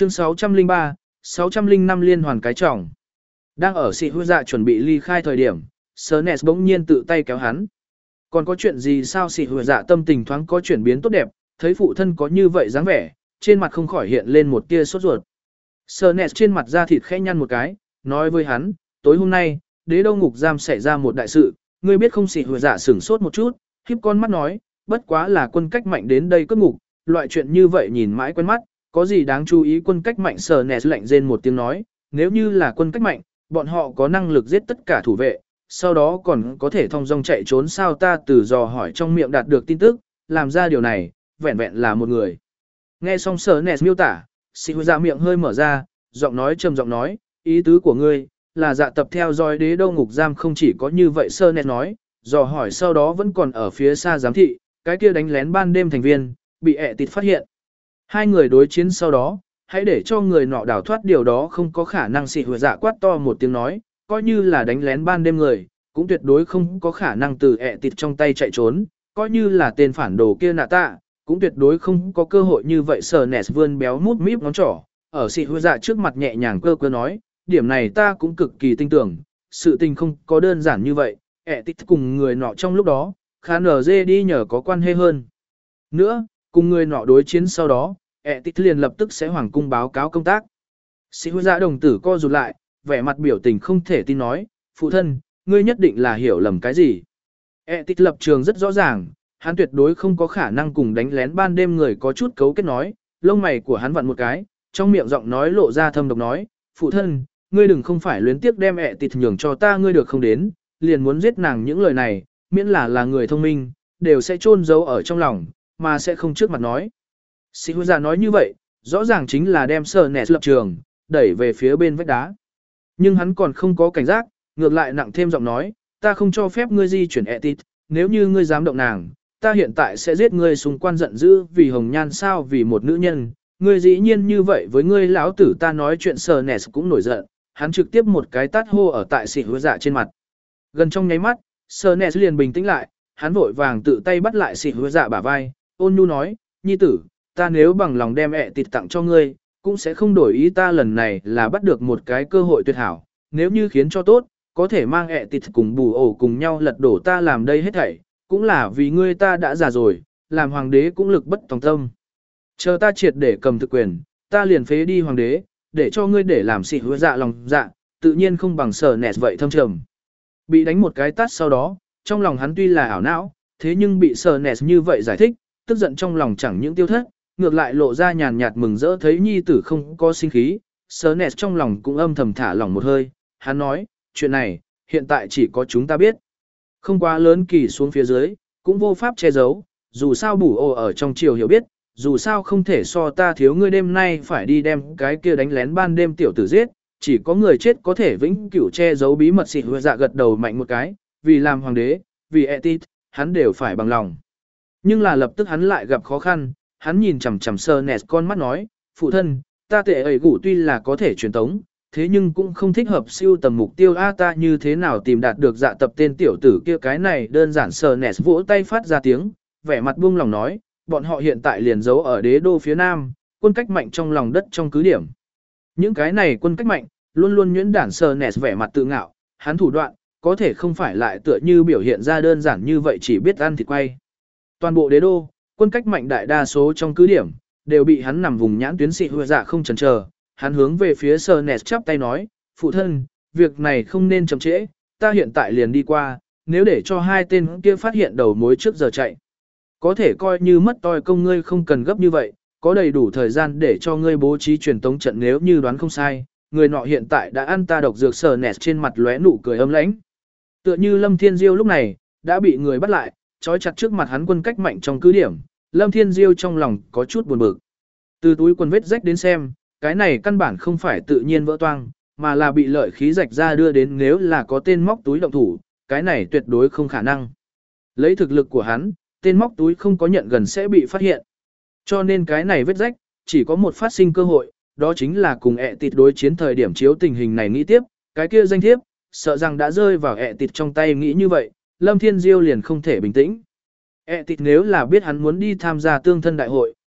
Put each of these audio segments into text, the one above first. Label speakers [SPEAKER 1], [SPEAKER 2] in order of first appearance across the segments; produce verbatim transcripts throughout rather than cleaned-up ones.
[SPEAKER 1] Chương sáu trăm linh ba, sáu trăm linh năm liên hoàn cái trọng. Đang ở sĩ hứa dạ chuẩn bị ly khai thời điểm, Snes bỗng nhiên tự tay kéo hắn. Còn có chuyện gì sao? Sĩ hứa dạ tâm tình thoáng có chuyển biến tốt đẹp, thấy phụ thân có như vậy dáng vẻ, trên mặt không khỏi hiện lên một tia sốt ruột. Snes trên mặt da thịt khẽ nhăn một cái, nói với hắn, tối hôm nay, đế đô ngục giam xảy ra một đại sự, ngươi biết không? Sĩ hứa dạ sửng sốt một chút, khiếp con mắt nói, bất quá là quân cách mạnh đến đây cướp ngục, loại chuyện như vậy nhìn mãi quen mắt, có gì đáng chú ý? Quân cách mạnh Snes lạnh rên một tiếng nói, nếu như là quân cách mạnh, bọn họ có năng lực giết tất cả thủ vệ, sau đó còn có thể thông dong chạy trốn sao? Ta từ dò hỏi trong miệng đạt được tin tức, làm ra điều này, vẹn vẹn là một người. Nghe xong Snes miêu tả, Sĩ Hứa Dạ miệng hơi mở ra, giọng nói trầm giọng nói, ý tứ của ngươi là dạ tập theo dõi đế đô ngục giam? Không chỉ có như vậy, Snes nói, dò hỏi sau đó vẫn còn ở phía xa giám thị, cái kia đánh lén ban đêm thành viên, bị ẹ tịt phát hiện. Hai người đối chiến sau đó, hãy để cho người nọ đào thoát, điều đó không có khả năng. Sĩ Hứa Dạ quát to một tiếng nói, coi như là đánh lén ban đêm người, cũng tuyệt đối không có khả năng từ ẹ tịt trong tay chạy trốn, coi như là tên phản đồ kia nạ tạ, cũng tuyệt đối không có cơ hội như vậy. Snes vươn béo mút míp ngón trỏ, ở Sĩ Hứa Dạ trước mặt nhẹ nhàng cơ cơ nói, điểm này ta cũng cực kỳ tin tưởng, sự tình không có đơn giản như vậy, ẹ tịt cùng người nọ trong lúc đó, khả nở dê đi nhờ có quan hệ hơn. Nữa, cùng người nọ đối chiến sau đó, ẹ tịt liền lập tức sẽ hoàng cung báo cáo công tác. Sĩ Hứa Dạ đồng tử co rụt lại, vẻ mặt biểu tình không thể tin nói, phụ thân, ngươi nhất định là hiểu lầm cái gì. ẹ tịt lập trường rất rõ ràng, hắn tuyệt đối không có khả năng cùng đánh lén ban đêm người có chút cấu kết nói, lông mày của hắn vặn một cái, trong miệng giọng nói lộ ra thâm độc nói, phụ thân, ngươi đừng không phải luyến tiếc đem ẹ tịt nhường cho ta, ngươi được không đến, liền muốn giết nàng. Những lời này, miễn là là người thông minh, đều sẽ chôn giấu ở trong lòng, mà sẽ không trước mặt nói. Sĩ Hứa Dạ nói như vậy, rõ ràng chính là đem Snes lập trường, đẩy về phía bên vách đá. Nhưng hắn còn không có cảnh giác, ngược lại nặng thêm giọng nói, ta không cho phép ngươi di chuyển ẹ tịt, nếu như ngươi dám động nàng, ta hiện tại sẽ giết ngươi. Xung quanh giận dữ, vì hồng nhan sao, vì một nữ nhân, ngươi dĩ nhiên như vậy với ngươi lão tử. Ta nói chuyện. Snes cũng nổi giận, hắn trực tiếp một cái tát hô ở tại Sĩ Hứa Dạ trên mặt. Gần trong nháy mắt, Snes liền bình tĩnh lại, hắn vội vàng tự tay bắt lại Sĩ Hứa Dạ bả vai, ôn nhu nói, nhi tử, ta nếu bằng lòng đem ẹ tịt tặng cho ngươi, cũng sẽ không đổi ý. Ta lần này là bắt được một cái cơ hội tuyệt hảo, nếu như khiến cho tốt, có thể mang ẹ tịt cùng bù ổ cùng nhau lật đổ ta. Làm đây hết thảy, cũng là vì ngươi. Ta đã già rồi, làm hoàng đế cũng lực bất tòng tâm. Chờ ta triệt để cầm thực quyền, ta liền phế đi hoàng đế, để cho ngươi để làm Sĩ Hứa Dạ lòng dạ, tự nhiên không bằng Snes vậy thâm trầm. Bị đánh một cái tát sau đó, trong lòng hắn tuy là ảo não, thế nhưng bị Snes như vậy giải thích, tức giận trong lòng chẳng những tiêu thất, ngược lại lộ ra nhàn nhạt mừng rỡ. Thấy nhi tử không có sinh khí, Snes trong lòng cũng âm thầm thả lỏng một hơi. Hắn nói, chuyện này, hiện tại chỉ có chúng ta biết. Không quá lớn kỳ xuống phía dưới, cũng vô pháp che giấu, dù sao bù ồ ở trong triều hiểu biết, dù sao không thể so ta thiếu. Ngươi đêm nay phải đi đem cái kia đánh lén ban đêm tiểu tử giết, chỉ có người chết có thể vĩnh cửu che giấu bí mật. Sĩ Hứa Dạ gật đầu mạnh một cái, vì làm hoàng đế, vì ẹ tịt, hắn đều phải bằng lòng. Nhưng là lập tức hắn lại gặp khó khăn, hắn nhìn chằm chằm Snes con mắt nói, phụ thân, ta tệ ấy gủ tuy là có thể truyền tống, thế nhưng cũng không thích hợp siêu tầm mục tiêu. A ta như thế nào tìm đạt được dạ tập tên tiểu tử kia? Cái này đơn giản. Snes vỗ tay phát ra tiếng, vẻ mặt buông lòng nói, bọn họ hiện tại liền giấu ở đế đô phía nam, quân cách mạnh trong lòng đất trong cứ điểm. Những cái này quân cách mạnh, luôn luôn nhuyễn đản. Snes vẻ mặt tự ngạo, hắn thủ đoạn, có thể không phải lại tựa như biểu hiện ra đơn giản như vậy, chỉ biết ăn thịt quay. Toàn bộ đế đô, quân cách mạnh đại đa số trong cứ điểm, đều bị hắn nằm vùng nhãn tuyến. Sĩ Hứa Dạ không chần chờ, hắn hướng về phía Snes chắp tay nói, phụ thân, việc này không nên chậm trễ, ta hiện tại liền đi qua, nếu để cho hai tên kia phát hiện đầu mối trước giờ chạy, có thể coi như mất toi công. Ngươi không cần gấp như vậy, có đầy đủ thời gian để cho ngươi bố trí truyền tống trận. Nếu như đoán không sai, người nọ hiện tại đã ăn ta độc dược. Snes trên mặt lóe nụ cười âm lãnh, tựa như Lâm Thiên Diêu lúc này đã bị người bắt lại, trói chặt trước mặt hắn quân cách mạnh trong cứ điểm. Lâm Thiên Diêu trong lòng có chút buồn bực. Từ túi quần vết rách đến xem, cái này căn bản không phải tự nhiên vỡ toang, mà là bị lợi khí rạch ra đưa đến. Nếu là có tên móc túi động thủ, cái này tuyệt đối không khả năng. Lấy thực lực của hắn, tên móc túi không có nhận gần sẽ bị phát hiện. Cho nên cái này vết rách, chỉ có một phát sinh cơ hội, đó chính là cùng ẹ tịt đối chiến thời điểm chiếu tình hình này nghĩ tiếp, cái kia danh thiếp, sợ rằng đã rơi vào ẹ tịt trong tay. Nghĩ như vậy, Lâm Thiên Diêu liền không thể bình tĩnh. ẹ tịt nếu là biết hắn muốn đi tham gia tương thân đại hội,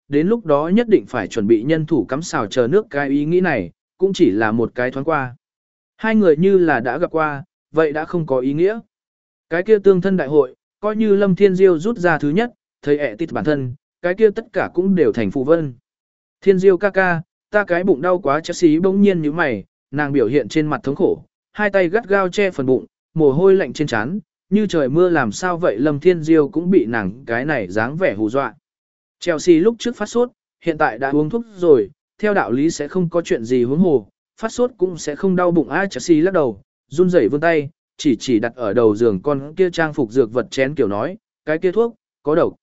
[SPEAKER 1] đến lúc đó nhất định phải chuẩn bị nhân thủ cắm xào chờ nước, cái ý nghĩ này, cũng chỉ là một cái thoáng qua. Hai người như là đã gặp qua, vậy đã không có ý nghĩa. Cái kia tương thân đại hội, coi như Lâm Thiên Diêu rút ra thứ nhất, thấy ẹ tít bản thân, cái kia tất cả cũng đều thành phù vân. Thiên Diêu ca ca, ta cái bụng đau quá, Chelsea bỗng nhiên như mày, nàng biểu hiện trên mặt thống khổ, hai tay gắt gao che phần bụng, mồ hôi lạnh trên trán, như trời mưa làm sao vậy. Lâm Thiên Diêu cũng bị nàng cái này dáng vẻ hù dọa. Chelsea lúc trước phát sốt, hiện tại đã uống thuốc rồi, theo đạo lý sẽ không có chuyện gì huống hồ, phát sốt cũng sẽ không đau bụng. A Chelsea lắc đầu, run rẩy vươn tay, chỉ chỉ đặt ở đầu giường con kia trang phục dược vật chén kiểu nói, cái kia thuốc, có độc.